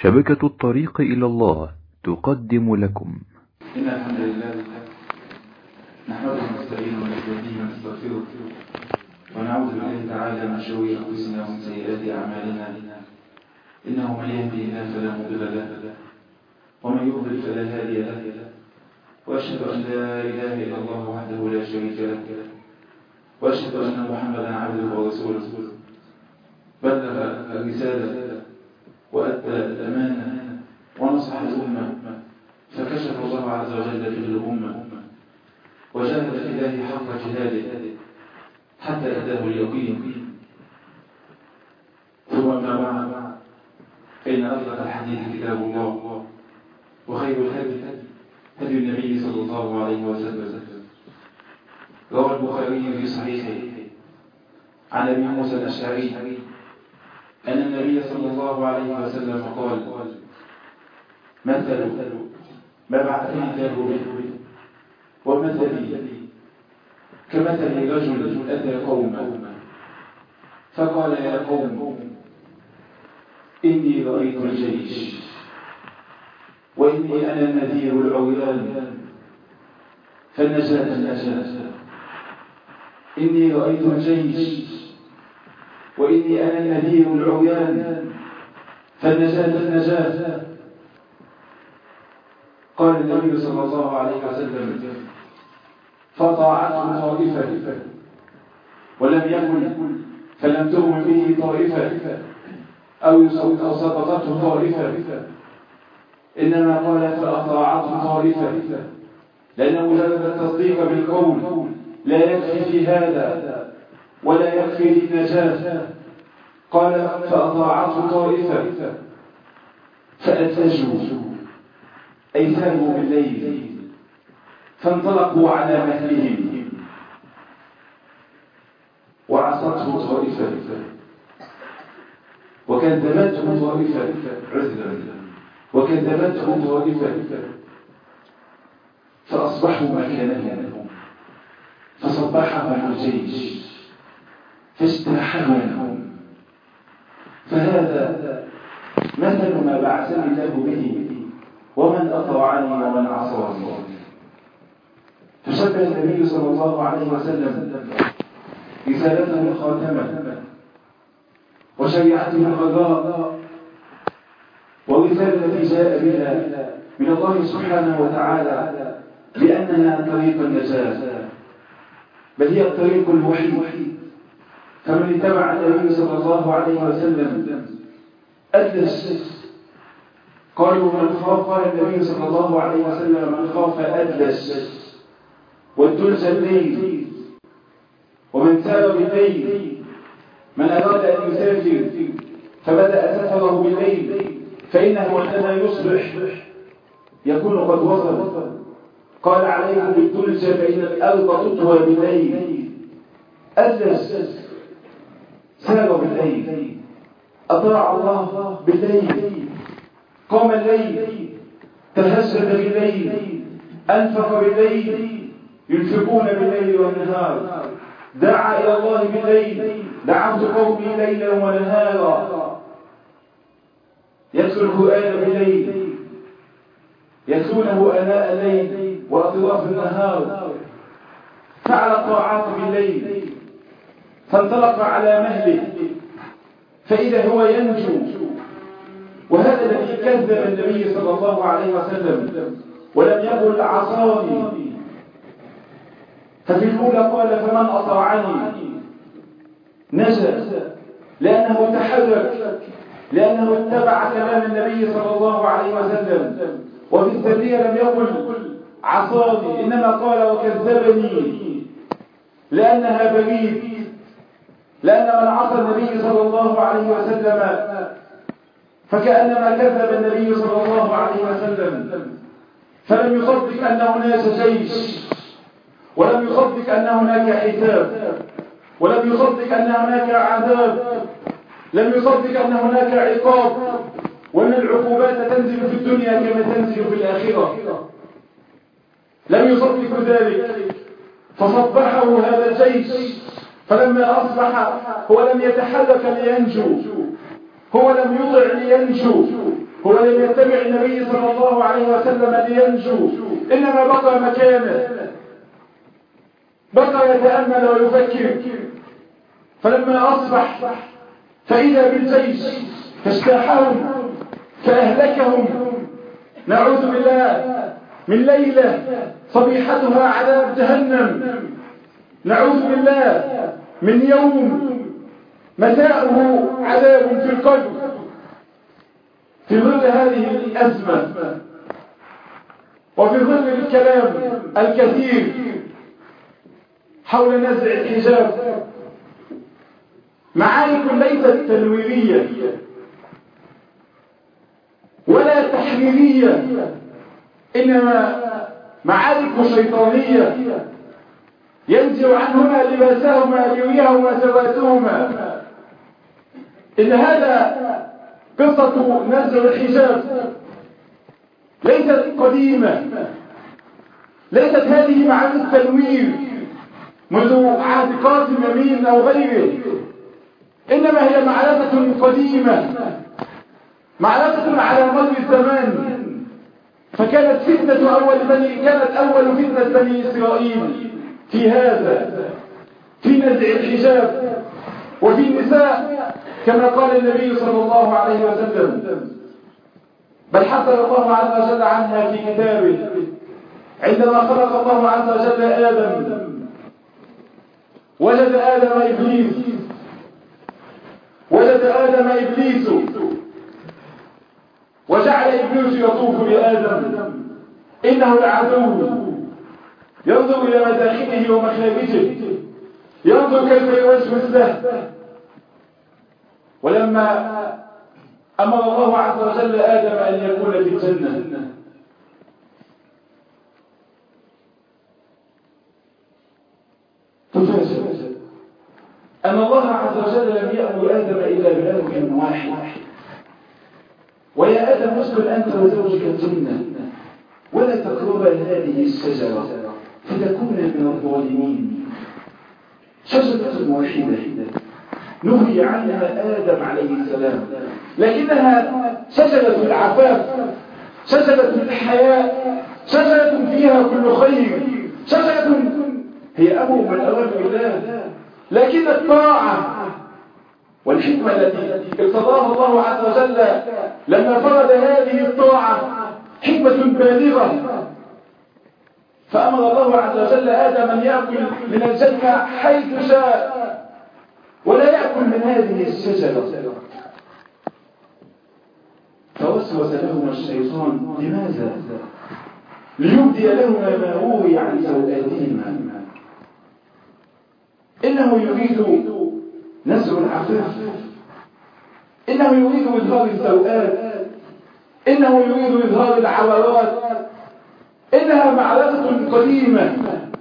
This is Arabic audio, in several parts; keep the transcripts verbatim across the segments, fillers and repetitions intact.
شبكة الطريق إلى الله تقدم لكم. إن الحمد لله نحمده ونستعينه ونستهديه ونستغفره ونعوذ بالله تعالى من شرور أنفسنا ومن سيئات أعمالنا، إنه من يهدي الله فلا مضل له ومن يضلل فلا هادي له، وأشهد أن لا إله إلا الله وحده لا شريك له، وأشهد أن محمدا عبده ورسوله بلغ الرسالة وأدى الأمانة ونصح الأمة، فكشف الله عز وجل به الأمة وجاهد في الله حق جهاده حتى أتاه اليقين. ثم أما بعد، فإن أصدق الحديث كتاب الله، وخير الهدي هدي النبي صلى الله عليه وسلم. روى البخاري في صحيحه عن أبي موسى الأشعري أن النبي صلى الله عليه وسلم قال: مثل ما بعثني الله به ومثلي كمثل رجل أتى قوما فقال: يا قوم، إني رأيت الجيش وإني أنا النذير العريان فالنجاة النجاة. إني رأيت الجيش وإني أنا النذير العريان فالنجاة النجاة. قال النبي صلى الله عليه وسلم: فطاعته طائفة، ولم يكن فلم تؤمن به طائفة أو سقطته طائفة، إنما قال فأطاعته طائفة، لأن مجرد التصديق بالقول لا يكفي في هذا ولا يكفي للنجاة. قال فأطاعته طائفة فأتجوا أي ثابوا بالليل فانطلقوا على مهلهم وعصته طائفة وكذبته طائفة عذرا وكذبته طائفة فأصبحوا مكانهم فصبحهم الجيش فاجتاحهم. فهذا مثل ما بعثني الله به ومن أطاعني ومن عصاني. فشبه النبي صلى الله عليه وسلم رسالته الخاتمة وشريعته الغراء والرسالة التي جاء بها من الله سبحانه وتعالى بأنها طريق النجاة، بل هي الطريق الوحيد. فمن اتبع النبي صلى الله عليه وسلم أدلس. قالوا من خاف، قال النبي صلى الله عليه وسلم: من خاف أدلس والدلس الليل، ومن سار بالليل. من أراد أن يسافر فبدأ سفره بالليل فإنه عندما يصبح يكون قد وصل. قال: عليكم بالدلس فإن الأرض تطوى بالليل. أدلس، سار بالليل، أطاع الله بالليل، قام الليل، تهجد بالليل، أنفق بالليل، ينفقون بالليل والنهار. دعا إلى الله بالليل: دعوت قومي ليلا ونهارا. يتلو القرآن بالليل، يتلونه آناء الليل وأطراف النهار. فعل الطاعات بالليل فانطلق على مهله فإذا هو ينجو. وهذا الذي كذب النبي صلى الله عليه وسلم ولم يقل عصاني. ففي الأولى قال: فمن أطاعني نجا، لأنه تحرك، لأنه اتبع كلام النبي صلى الله عليه وسلم. وفي الثانية لم يقل عصاني، إنما قال وكذبني، لأنها بريد. لأن من عصى النبي صلى الله عليه وسلم فكأنما كذب النبي صلى الله عليه وسلم، فلم يصدق أن هناك جيش، ولم يصدق أن هناك حساب، ولم يصدق أن هناك عذاب، لم يصدق أن هناك عقاب، وأن العقوبات تنزل في الدنيا كما تنزل في الآخرة. لم يصدق ذلك، فصبحه هذا الجيش. فلما أصبح هو لم يتحرك لينجو، هو لم يطع لينجو، هو لم يتبع النبي صلى الله عليه وسلم لينجو، إنما بقى مكانه، بقى يتأمل ويفكر. فلما أصبح فإذا بالجيش فاجتاحهم فأهلكهم، نعوذ بالله، من ليلة صبيحتها عذاب جهنم، نعوذ بالله، من يوم مساءه عذاب في القبر. في ظل هذه الأزمة وفي ظل الكلام الكثير حول نزع الحجاب، معارك ليست تنويرية ولا تحريرية، إنما معارك شيطانية ينزع عنهما لباسهما ليريهما سواتهما. إن هذا قصة نزع الحجاب ليست قديمة، ليست هذه معارك التنوير منذ عهد قاسم يمين أو غيره، إنما هي معركة قديمة، معركة على مر الزمان. فكانت فتنة أول بني كانت أول فتنة بني إسرائيل في هذا، في نزع الحجاب وفي النساء، كما قال النبي صلى الله عليه وسلم، بل حذر الله عز وجل عنها في كتابه عندما خلق الله عز وجل آدم. وجد آدم إبليس وجد آدم إبليس وجعل إبليس يطوف بآدم، إنه العدو، ينظر إلى مداخله ومخارجه، ينظر كيف يوسوس له. ولما أمر الله عز وجل آدم أن يكون في الجنة، تفاجأ أن الله عز وجل لم يأمر آدم إلا بأمر واحد: ويا آدم اسكن أنت وزوجك الجنة ولا تقربا هذه الشجرة فتكون من الظالمين. شجرة واحدة نهي عنها آدم عليه السلام، لكنها شجرة العفاف، شجرة الحياء، شجرة فيها كل خير، شجرة هي أمر من أوامر الله. لكن الطاعة والحكمة التي اقتضاها الله عز وجل لما فرض هذه الطاعة حكمة بالغة، فأمر الله عز وجل آدم أن يأكل من الجنة حيث شاء ولا يأكل من هذه الشجرة. فوسوس لهما الشيطان، لماذا؟ ليبدي لهما ما روي عن سوءاتهما. إنه يريد نزع العفاف، إنه يريد إظهار السوءات، إنه يريد إظهار العورات. إنها معركة قديمة.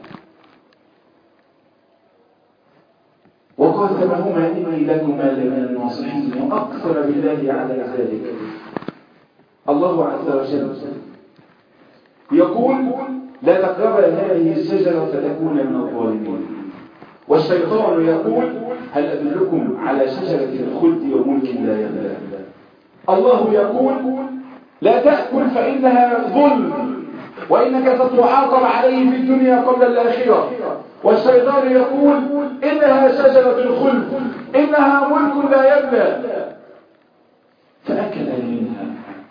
وقاسمهما إني لكما لمن الناصحين، وأقسم بالله على ذلك. الله عز وجل يقول: لا تقربا هذه الشجرة فتكون من الظالمين. والشيطان يقول: هل أدلكم على شجرة الخلد وملك لا يبلى. الله يقول: لا تأكل فإنها ظلم وإنك ستعاقب عليه في الدنيا قبل الآخرة. والشيطان يقول: إنها شجرة الخلد، إنها ملك لا يبلى. فأكل منها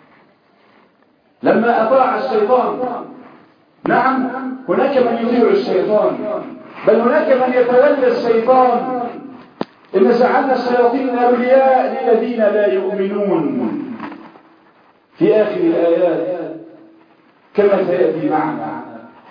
لما أطاع الشيطان. نعم، هناك من يطيع الشيطان، بل هناك من يتولى الشيطان. إن جعلنا الشياطين أولياء للذين لا يؤمنون في آخر الآيات كما سيأتي معنا.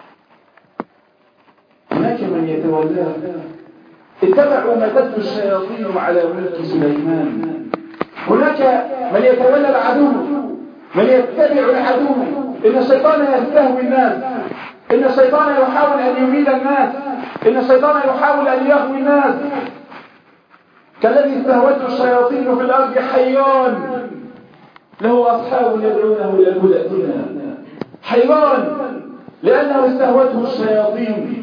هناك من يتولاه. اتبعوا ما تتلو الشياطين على ملك سليمان. هناك من يتولى العدو، من يتبع العدو. إن الشيطان يستهوي الناس، إن الشيطان يحاول أن يميل الناس، إن الشيطان يحاول أن يغوي الناس، كالذي استهوته الشياطين في الأرض حيران له أصحاب يدعونه إلى الهدى ائتنا. حيران لأنه استهوته الشياطين.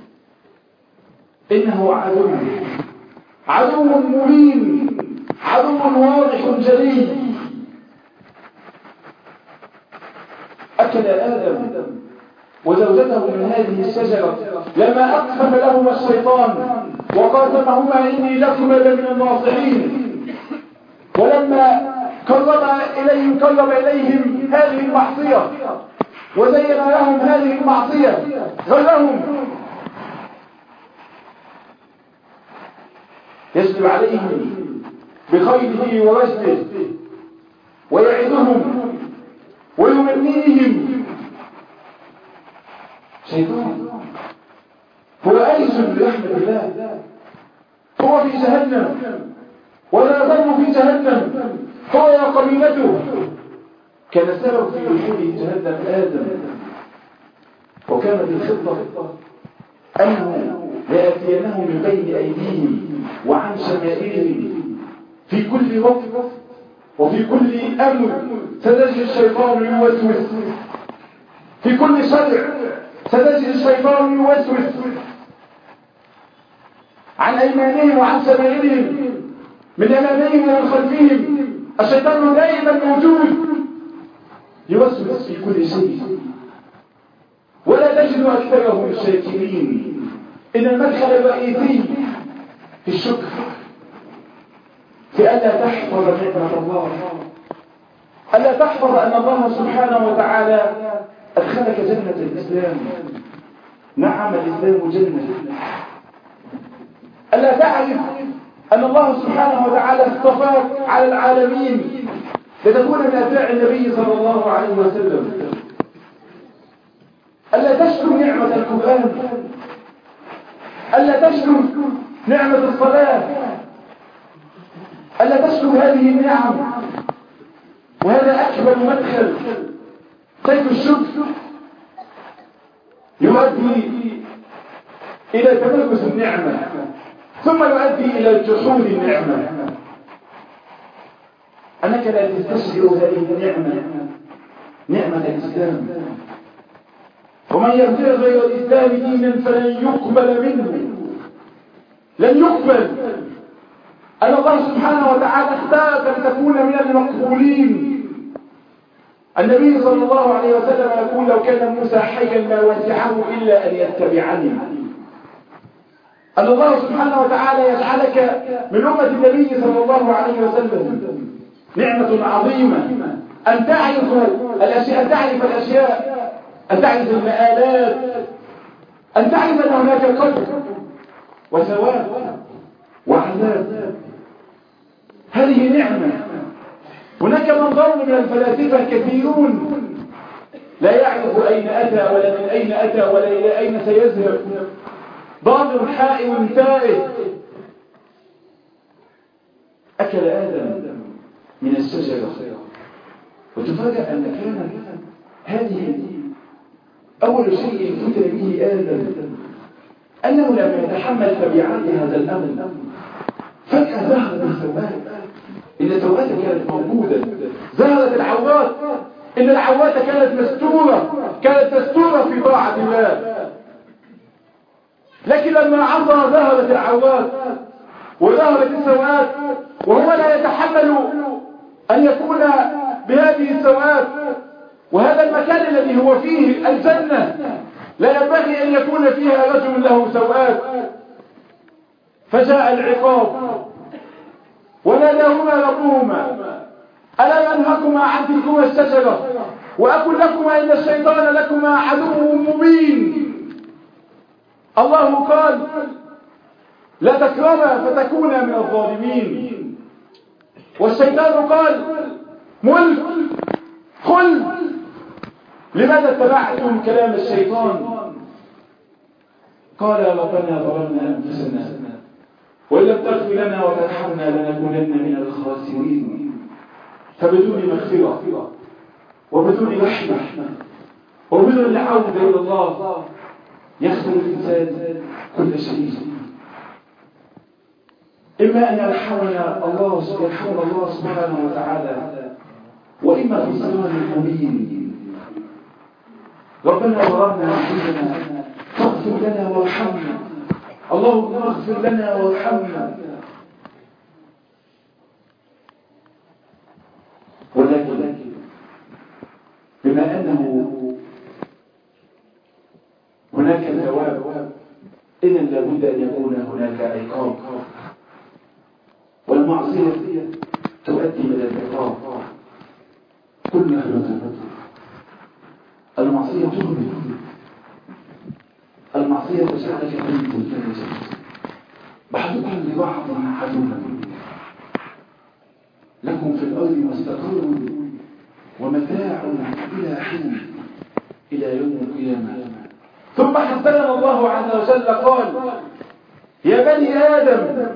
إنه عدو، عدو مبين، عدو واضح جلي. أكل آدم وزوجته من هذه الشجرة لما أقسم لهما الشيطان وقاسمهما إني لكما لمن الناصحين، ولما قرب إليهم قرب إليهم هذه المعصية وزين لهم هذه المعصية غرهم، يسلب عليهم بخيله ورجله ويعدهم ويمنيهم. شيطان هو آيس برحمة الله، هو في جهنم ولا يظل في جهنم، هو وقبيلته. كان السبب في دخوله جهنم آدم، وكانت الخطة أنه ليأتينه من بين أيديهم وعن شمائلهم في كل وقت وفي كل أمر ستجد الشيطان يوسوس، في كل شرع ستجد الشيطان يوسوس عن أيمانهم وعن شمائلهم، من أمامهم ومن خلفهم. الشيطان دائما موجود يوسوس في كل شيء، ولا تجد أكثرهم الشاكرين. إن المدخل الرئيسي في الشكر، في ألا تحفظ نعمة الله، ألا تحفظ أن الله سبحانه وتعالى أدخلك جنة الإسلام. نعم الإسلام جنة. ألا تعرف أن الله سبحانه وتعالى اصطفاك على العالمين لتكون من أتباع النبي صلى الله عليه وسلم. ألا تشكر نعمة القرآن، ألا تشكر نعمة الصلاة، ألا تشكر هذه النعم. وهذا أكبر مدخل. سيف الشكر يؤدي إلى تمركز النعمة، ثم يؤدي إلى جحود النعمة. أنك لا تستشعر هذه النعمة، نعمة الإسلام. ومن يبتغي غير الإسلام دينا فلن يقبل منه، لن يقبل. أن الله سبحانه وتعالى اختارك لتكون من المقبولين. النبي صلى الله عليه وسلم يقول لو كان موسى حيا ما وسعه إلا أن يتبعني. أن الله سبحانه وتعالى يجعلك من أمة النبي صلى الله عليه وسلم نعمة عظيمة. أن تعرف الأشياء، أن تعرف الأشياء، أن تعرف المآلات، أن تعرف أن هناك قدر وثواب وعذاب. هذه نعمة. هناك من ضل من الفلاسفة كثيرون لا يعرف أين أتى ولا من أين أتى ولا إلى أين سيذهب، ضال حائر تائه. أكل آدم من الشجرة وتفاجأ أن كانت هذه أول شيء فتن به آدم، أنه لم يتحمل تبعات هذا الأمر. فجأة ظهرت السوءات. إن السوءات كانت موجودة، ظهرت العورات. إن العورات كانت مستورة، كانت مستورة في طاعة الله. لكن لما عصى ظهرت العورات وظهرت السوءات، وهو لا يتحمل أن يكون بهذه السوءات. وهذا المكان الذي هو فيه الجنة لا ينبغي أن يكون فيها رجل له سوءات. فجاء العقاب وناداهما ربهما ألا أنهكما عن تلكما الشجرة وأقول لكما إن الشيطان لكما عدو مبين. الله قال لا تكرما فتكونا من الظالمين، والشيطان قال ملك خلد. لماذا اتبعتم كلام الشيطان؟ قال ربنا ظلمنا أنفسنا وإن لم تغفر لنا وترحمنا لنكونن من الخاسرين. فبدون مغفرة وبدون رحمة وبدون العودة إلى الله يخسر الإنسان كل شيء. إما أن يرحمنا الله يرحمنا الله سبحانه وتعالى، وإما في ضلال مبين. ربنا ظلمنا أنفسنا فاغفر لنا وارحمنا. اللهم اغفر لنا وارحمنا. ولكن بما أنه بد أن يكون هناك عقاب، والمعصية تؤدي إلى العقاب. كلنا خلقنا المعصية تهمل، المعصية تجعلك أنت الفاجر، بعضكم لبعض عدو، لكم في الأرض مستقر ومتاع إلى حين، إلى يوم القيامة. ثم حذرنا الله عز وجل قال: يا بني آدم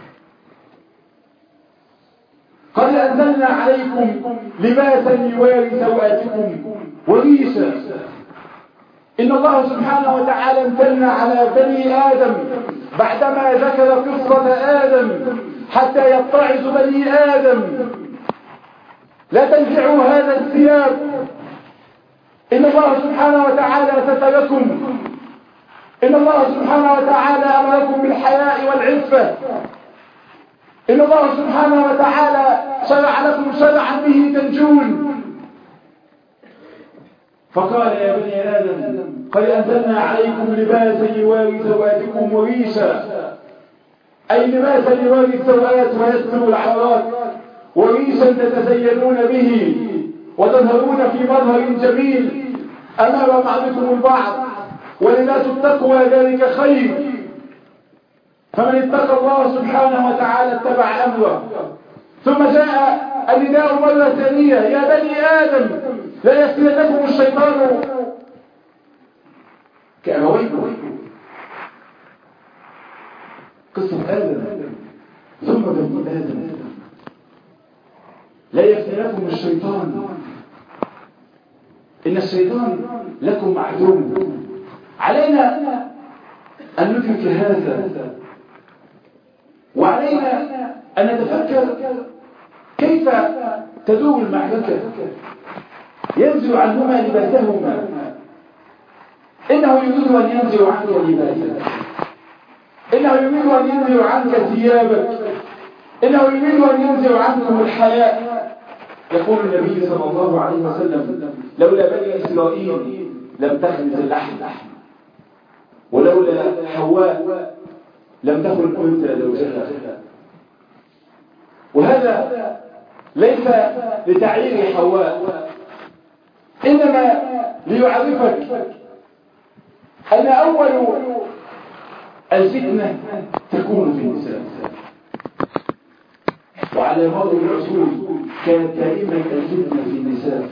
قد أنزلنا عليكم لباسا يواري سوآتكم وريشا. إن الله سبحانه وتعالى امتن على بني آدم بعدما ذكر قصة آدم حتى يتعظ بني آدم: لا تنزعوا هذا الثياب، إن الله سبحانه وتعالى ستركم، إن الله سبحانه وتعالى أمركم بالحياء والعفة، إن الله سبحانه وتعالى شرع لكم شرعا به تنجون. فقال: يا بني آدم قد أنزلنا عليكم لباسا يواري سوآتكم وريشا، أي لباسا يواري السوآت ويستر العورات، وريشا تتزينون به وتظهرون في مظهر جميل أمام بعضكم البعض، ولباس التقوى ذلك خير. فمن اتقى الله سبحانه وتعالى اتبع أمره. ثم جاء النداء مرة ثانية: يا بني آدم لا يفتننكم الشيطان كأبويكم. قصة آدم ثم بني آدم. لا يفتننكم الشيطان، إن الشيطان لكم عدو. علينا أن ندرك هذا، وعلينا أن نتفكر كيف تدور المعركة. ينزع عنهما لباسهما، إنه يريد أن ينزع عنك لباسك، إنه يريد أن ينزع عنك ثيابك، إنه يريد أن ينزع عنكم الحياء. يقول النبي صلى الله عليه وسلم: لولا بني إسرائيل لم تخبز اللحم، ولولا حواء لم تخرج أنثى زوجها. وهذا ليس لتعيير حواء، إنما ليعرفك أن أول الفتنة تكون في النساء، وعلى مر العصور كانت دائما الفتنة في النساء.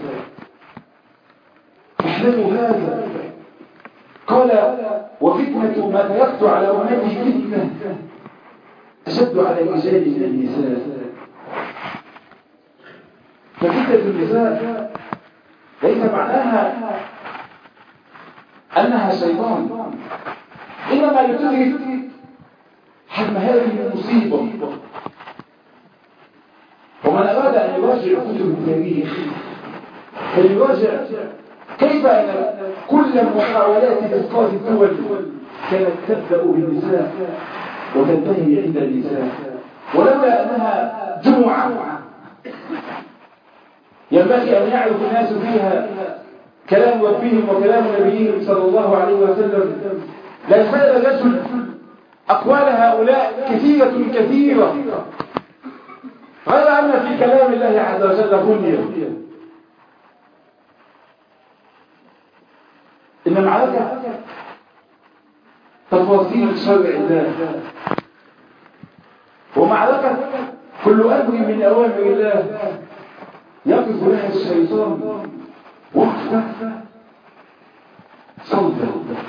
احذروا هذا. قال: وفتنة ما تركت على أمتي فتنة أشد على الرجال من النساء. ففتنة النساء ليس معناها أنها شيطان، إنما لتدرك حجم هذه المصيبة. ومن أراد أن يراجع كتب التاريخ فليراجع كيف أن كل محاولات إسقاط الدول كانت تبدأ بالنساء وتنتهي عند النساء، ولولا أنها جمعة ينبغي أن يعرف الناس فيها كلام ربهم وكلام نبيهم صلى الله عليه وسلم، لا زال الرجل أقوال هؤلاء كثيرة كثيرة، غير أن في كلام الله عز وجل غنية. إن معركة تفاصيل شرع الله، ومعركة كل أمر من أوامر الله يقف لها الشيطان وقفة صلبة.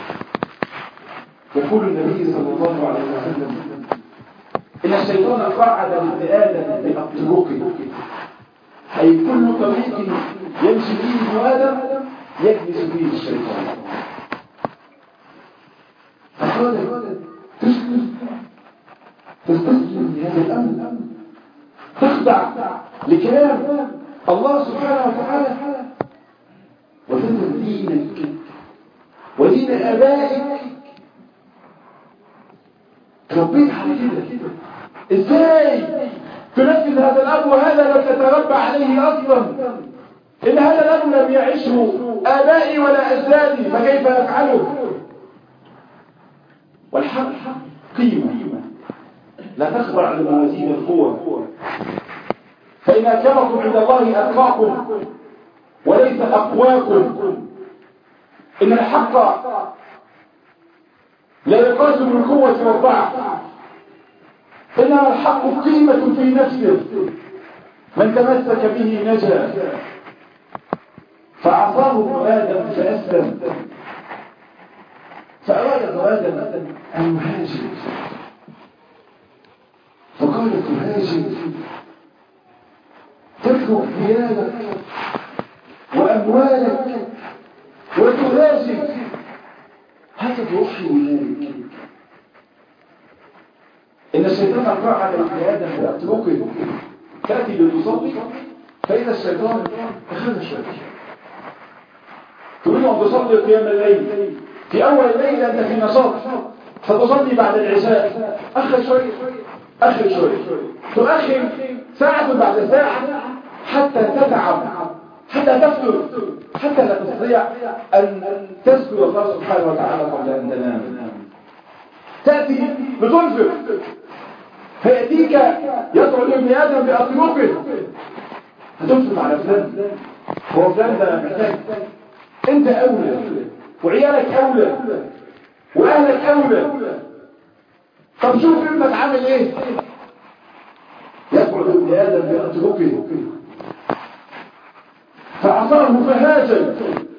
يقول النبي صلى الله عليه وسلم: إن الشيطان قعد لابن آدم بالطرق، أي كل طريق يمشي فيه ابن آدم يجلس فيه الشيطان. فقال: تسلم تستسلم لهذا الأمر، تخضع لكلام الله سبحانه وتعالى، وتنزل دينك ودين آبائك. تربيت على كده، ازاي تنفذ هذا الأمر وهذا لم تتربى عليه أصلا؟ إن هذا الأمر لم يعشه آبائي ولا أجدادي، فكيف يفعله؟ والحق قيمة لا تخضع لموازين القوة. فإن أكرمكم عند الله أتقاكم وليس أقواكم. إن الحق لا يقاس بالقوة والضعف، إنما الحق قيمة في نفسه، من تمسك به نجا. فعصاه ابن آدم فأسلم، فأراد ابن آدم أن يهاجر، فقال تهاجر تترك ديانك وأموالك وتهاجر، هذا بوحي ذلك. إن الشيطان أقرأ على ابن آدم فأتركه، تأتي لتصلي فإذا الشيطان أخذ شوية، تريد أن تصلي قيام الليل في أول الليل أنت في نشاط، فتصلي بعد العشاء، أخر شوية أخر شوية، تؤخر ساعة بعد ساعة حتى تتعب، حتى تفتر، حتى لا تستطيع أن تذكر الله سبحانه وتعالى قبل أن تنام. تأتي بتنفق، فيأتيك يدعو لابن آدم بأطلقه، هتنفق على فلان، هو فلان ده محتاج، أنت أولى وعيالك أولى وأهلك أولى. طب شوف ابنك عامل إيه، يدعو لابن آدم بأطلقه، فعصاه فهاجر،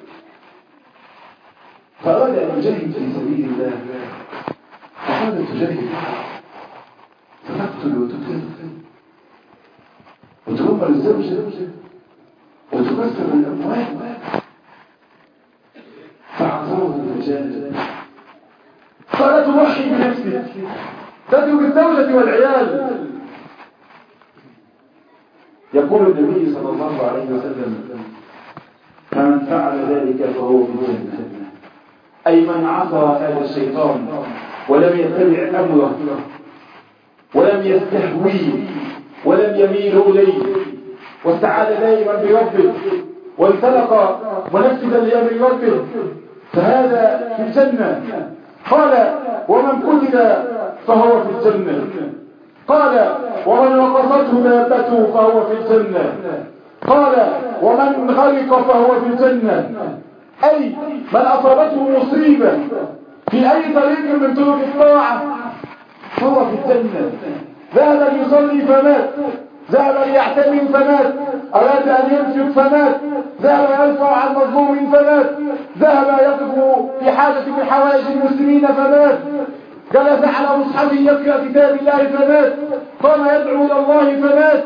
فأراد أن يجاهد في سبيل الله، فقال تجاهد فتقتل وتقتل وتدمر الزوجة وتكسر الأموال، فعصاه فجاهد. قال تضحي بنفسك، تترك الزوجة والعيال. يقول النبي صلى الله عليه وسلم فمن فعل ذلك فهو في الجنة، أي من عصى هذا الشيطان ولم يتبع أمره ولم يستهويه ولم يميل إليه واستعاذ دائما بربه وانطلق منفذا لأمر ربه، فهذا في الجنة. قال ومن قتل فهو في الجنة، قال ومن وقفته دابته فهو في الجنة، قال ومن غرق فهو في الجنة، أي من أصابته مصيبة في أي طريق من طرق الطاعة فهو في الجنة. ذهب ليصلي فمات، ذهب ليعتمر فمات، أراد أن ينفق فمات، ذهب يرفع عن مظلوم فمات، ذهب يقف في حاجة من حوائج المسلمين فمات، جلس على مصحفه يقرأ كتاب الله فمات، قام يدعو إلى الله فمات،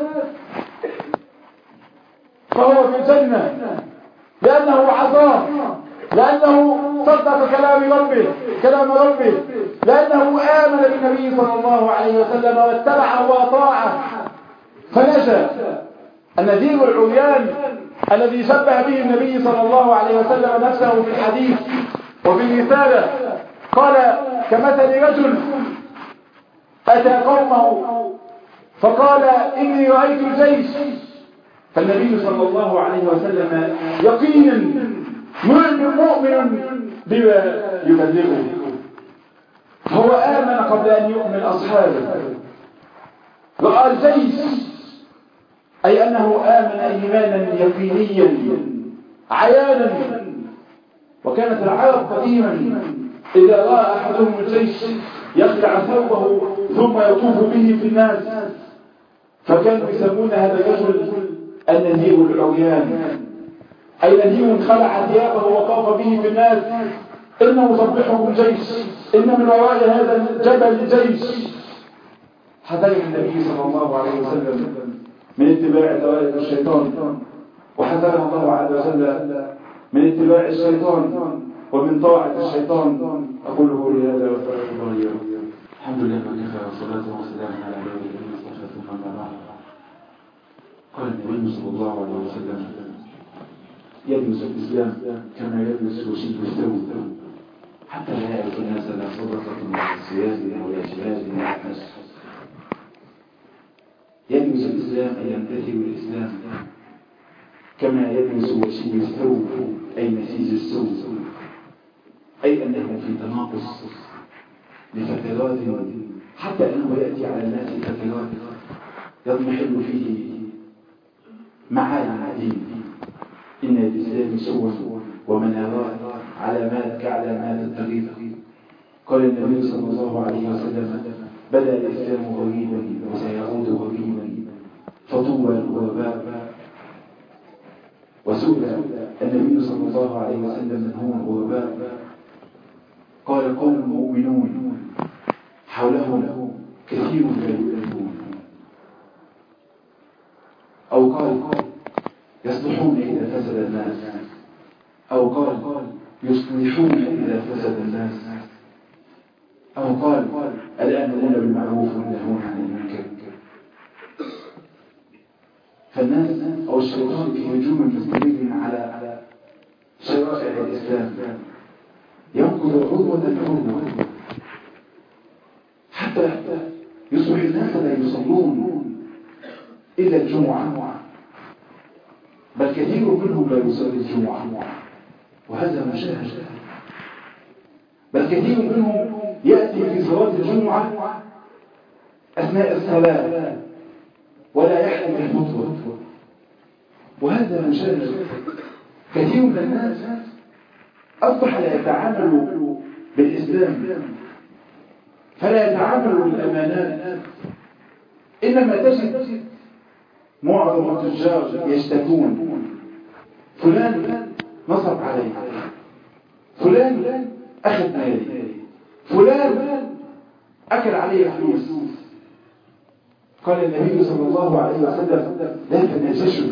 فهو في الجنة لأنه عصاه، لأنه صدق كلام ربه كلام ربه لأنه آمن بالنبي صلى الله عليه وسلم واتبعه وأطاعه فنجا. النذير العريان الذي شبه به النبي صلى الله عليه وسلم نفسه في الحديث وفي الرسالة قال كمثل رجل أتى قومه فقال إني رأيت الجيش، فالنبي صلى الله عليه وسلم يقينا مؤمن بما يبلغه، هو آمن قبل أن يؤمن أصحابه، رأى الجيش أي أنه آمن إيمانا يقينيا عيانا. وكانت العرب قديما إذا رأى أحدهم الجيش يخلع ثوبه ثم يطوف به في الناس، فكانوا يسمون هذا الرجل النذير العريان، أي نذير خلع ثيابه وطاف به في الناس، إن مصبحكم جيش، إن من وراء هذا الجبل جيش. حذر النبي صلى الله عليه وسلم من اتباع دوائر الشيطان، وحذر الله عز وجل من اتباع الشيطان ومن طاعة الشيطان. أقول قولي هذا وأستغفر الله لي ولكم. الحمد لله وكفى والصلاة والسلام على عباده الذين اصطفى ثم أما بعد. قال النبي صلى الله عليه وسلم يلبس الإسلام كما يلبس وشيب الثوب حتى لا يعرف الناس لا صدقة ولا صيام ولا جهاد ولا نسخ. يلبس الإسلام أي يمتثل الإسلام كما يلبس وشيب الثوب أي نسيج الثوب، أي أنه في تناقص لفترات حتى أنه يأتي على الناس فترات يضمحل فيه معالم الدين، إن الإسلام سور ومنارات علامات كعلامات الطريق. قال النبي صلى الله عليه وسلم: بدأ الإسلام غريبا وسيعود غريبا فطوبى الغرباء. وسئل النبي صلى الله عليه وسلم: من هم الغرباء؟ قال: قوم مؤمنون حولهم كثير لا يؤمنون. أو قال: يصلحون إذا فسد الناس. أو قال: يصلحون إذا فسد الناس. أو قال: الآمرون بالمعروف والنهون عن المنكر. فالناس أو الشيطان في هجوم مستمر على شرائع الإسلام ينقض عروة العروة حتى يصبح الناس لا يصلون إلا الجمعة، بل كثير منهم لا يصلي الجمعة، وهذا مشاهد. بل كثير منهم يأتي في صلاة الجمعة أثناء الصلاة ولا يحرم الخطبة، وهذا مشاهد. كثير من الناس أصبح لا يتعامل بالإسلام، فلا يتعامل بالأمانات، إنما تجد معظم التجار يشتكون: فلان نصب علي، فلان أخذ مالي، فلان أكل علي فلوس. قال النبي صلى الله عليه وسلم: لا تناجشوا،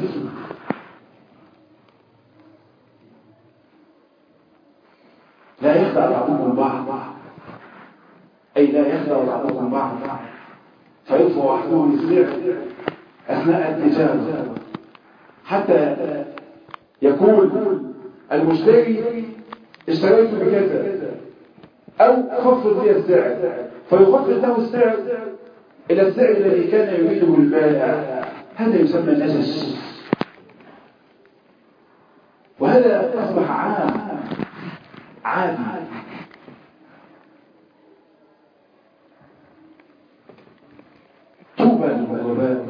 لا يخدع بعضكم بعض، أي لا يخدع بعضكم بعض فيرفع أحدهم السعر أثناء التجارة حتى يقول المشتري: اشتريت بكذا، أو خفض لي السعر، فيخفض له السعر إلى السعر الذي كان يريده البائع. هذا يسمى نجش، وهذا أصبح عام عادي. طوبى للغرباء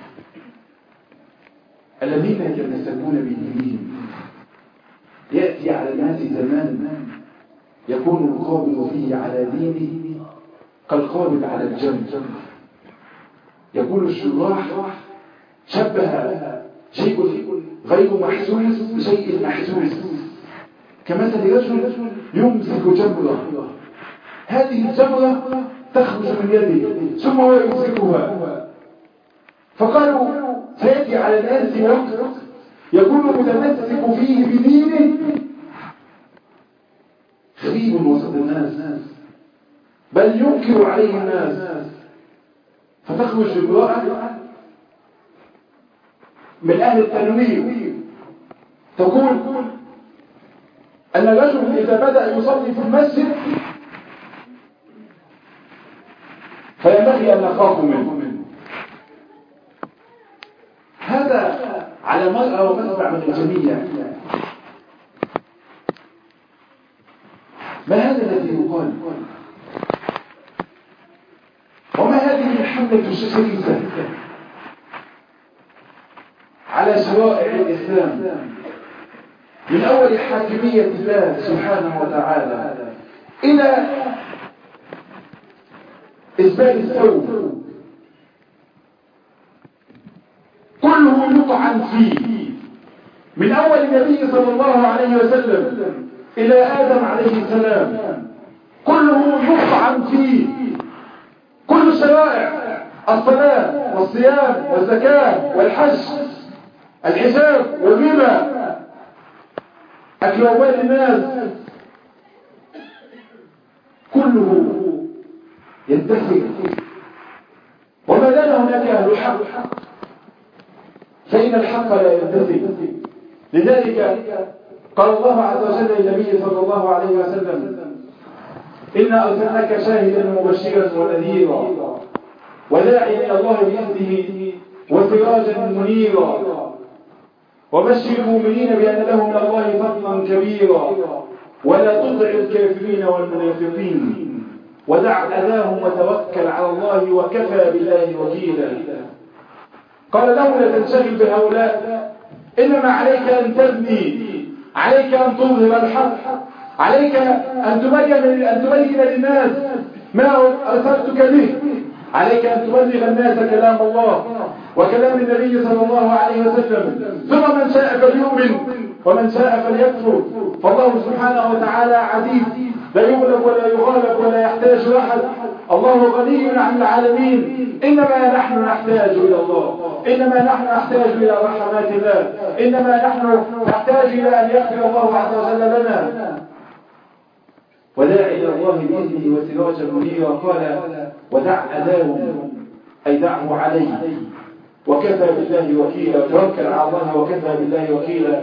الذين يتمسكون بدينهم. يأتي على الناس زمان يكون القابض فيه على دينه كالقابض على الجمر. يقول الشراح: شبه شيء غير محسوس بشيء محسوس، كمثل رجل يمسك جمرة، هذه الجمرة تخرج من يده ثم هو يمسكها. فقالوا: سيأتي على الناس وقت يكون متمسك فيه بدينه غريب وسط الناس، بل ينكر عليه الناس، فتخرج امرأة من أهل التنوير تقول أن الرجل إذا بدأ يصلي في المسجد فينبغي أن نخاف منه. هذا على مرأى ومسمع من الجميع. ما هذا الذي يقال؟ وما هذه الحملة الشريفة على شرائع الإسلام من أول حاكمية الله سبحانه وتعالى إلى إسبال الثوب، كله يطعن فيه، من أول النبي صلى الله عليه وسلم إلى آدم عليه السلام، كله يطعن فيه. كل الشرائع: الصلاة والصيام والزكاة والحج، الحجاب والربا، أكل أموال الناس، كله ينتهي. وما دام هناك أهل الحق فإن الحق لا ينتهي. لذلك قال الله عز وجل للنبي صلى الله عليه وسلم: إنا أرسلناك شاهدا ومبشرا ونذيرا وداعيا إلى الله بإذنه وسراجا منيرا وبشر المؤمنين بأن لهم من الله فضلا كبيرا ولا تطع الكافرين والمنافقين ودع أذاهم وتوكل على الله وكفى بالله وكيلا. قال له لا تنشغل بهؤلاء، إنما عليك أن تبني، عليك أن تظهر الحق، عليك أن تبين أن تبين للناس ما أرسلتك به، عليك أن تبلغ الناس كلام الله وكلام النبي صلى الله عليه وسلم. ثم من شاء فليؤمن ومن شاء فليكفر، فالله سبحانه وتعالى عزيز لا يغلب ولا يغالب ولا يحتاج أحد. الله غني عن العالمين، إنما نحن نحتاج إلى الله، إنما نحن نحتاج إلى رحمات الله، إنما نحن نحتاج إلى أن يغفر الله عز وجل لنا. وداعي إلى الله بإذنه وسراجا منيرا. قال ودع أذاهم أي دعه عليه وكفى بالله وكيلا، وتوكل على الله وكفى بالله وكيلا،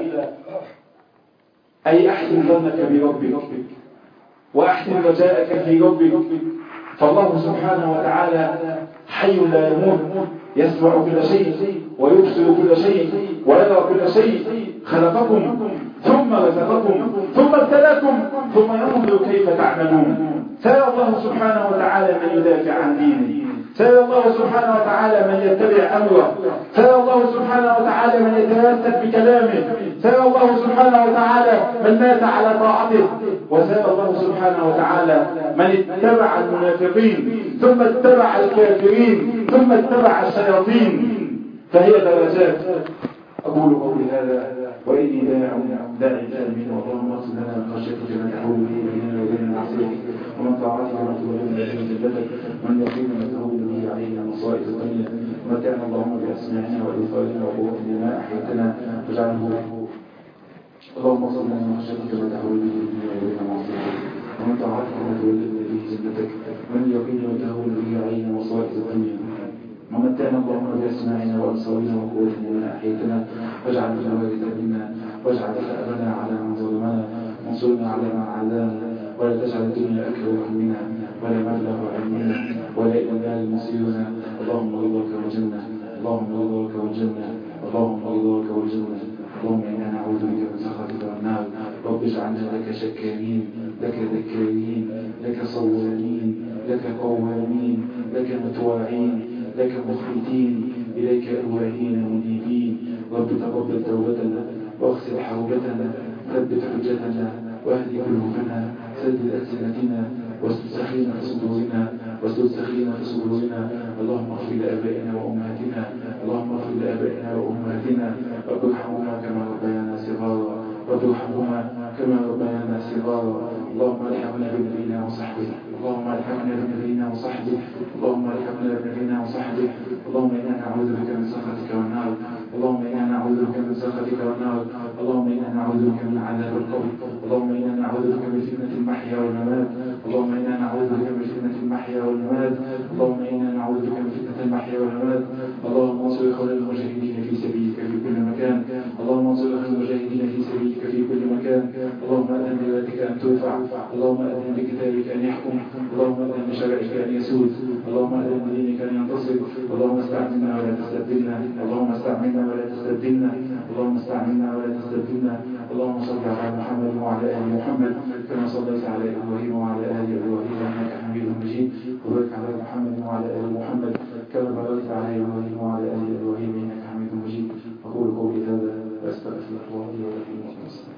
أي أحسن ظنك بربك وأحسن رجاءك في ربك، فالله سبحانه وتعالى حي لا يموت، يسمع كل شيء ويبصر كل شيء ويرى كل شيء. خلقكم ثم رزقكم ثم ابتلاكم ثم ينظر كيف تعملون. سأل الله سبحانه وتعالى من يدافع عن دينه، سأل الله سبحانه وتعالى من يتبع أمره، سأل الله سبحانه وتعالى من يتمسك بكلامه، سأل الله سبحانه وتعالى من مات على طاعته، وسأل الله سبحانه وتعالى من اتبع المنافقين ثم اتبع الكافرين ثم اتبع الشياطين. فهي درجات. أقول قولي هذا وإني داع داعي الآمين. اللهم اغفر لنا من خشيتك ما تحول به بيننا وبين معصيتك، ومن طاعتك ما تبلغنا به جنتك، ومن يقين ما تهون به علينا مصائب الدنيا. ومتعنا اللهم بأسماعنا وأبصارنا وقوتنا ما أحييتنا واجعله. اللهم اغفر لنا من خشيتك ما تحول به بيننا وبين معصيتك، ومن طاعتك ما تبلغنا به جنتك، ومن يقين ما تهون به علينا مصائب الدنيا. ومتعنا اللهم بأسماعنا وأبصارنا وقوتنا ما أحييتنا واجعل الوارث منا، واجعل ثأرنا على من ظلمنا، وانصرنا على من عادانا، ولا تجعل الدنيا أكبر همنا ولا مبلغ علمنا ولا إلى النار مصيرنا. اللهم رضاك والجنة، اللهم رضاك والجنة، اللهم رضاك والجنة. اللهم إنا نعوذ بك من سخطك والنار. رب اجعلنا لك شكارين، لك ذكارين، لك صوامين، لك قوامين، لك متواعين، لك مخبتين، إليك أواهين منيبين. رب تقبل توبتنا واغسل حوبتنا، ثبت حجتنا واهدي قلوبنا، سدد ألسنتنا واسلل سخينة صدورنا، واسلل سخينة صدورنا. اللهم اغفر لآبائنا وأمهاتنا، اللهم اغفر لآبائنا وأمهاتنا، رب ارحمهما كما ربيانا صغارا، رب ارحمهما كما ربيانا صغارا. اللهم الحقنا بنبينا وصحبه، اللهم الحقنا بنبينا وصحبه، اللهم الحقنا بنبينا وصحبه. اللهم إنا نعوذ بك من سخطك والنار، اللهم إنا نعوذ بك من سخطك والنار، اللهم إنا نعوذ بك من عذاب القبر، اللهم إنا نعوذ بك من فتنة المحيا والممات، اللهم إنا نعوذ بك من فتنة المحيا والممات، اللهم إنا نعوذ بك من فتنة المحيا والممات. اللهم انصر إخواننا المجاهدين في سبيلك في كل مكان، اللهم انصر إخواننا المجاهدين في سبيلك في كل مكان. اللهم أذن بذاتك أن ترفع، اللهم أذن بكتابك أن يحكم، اللهم أذن بشرعك أن يسود، اللهم أذن بدينك أن ينتصر. اللهم استعملنا ولا تستبدلنا، اللهم استعملنا ولا تستبدلنا، اللهم استعملنا ولا تستبدلنا. اللهم صل على محمد وعلى آل محمد كما صليت على إبراهيم وعلى آل إبراهيم إنك حميد مجيد، وبارك على محمد وعلى آل محمد كما باركت على إبراهيم وعلى آل إبراهيم إنك حميد مجيد. أقول قولي هذا وأستغفر الله لي ولكم.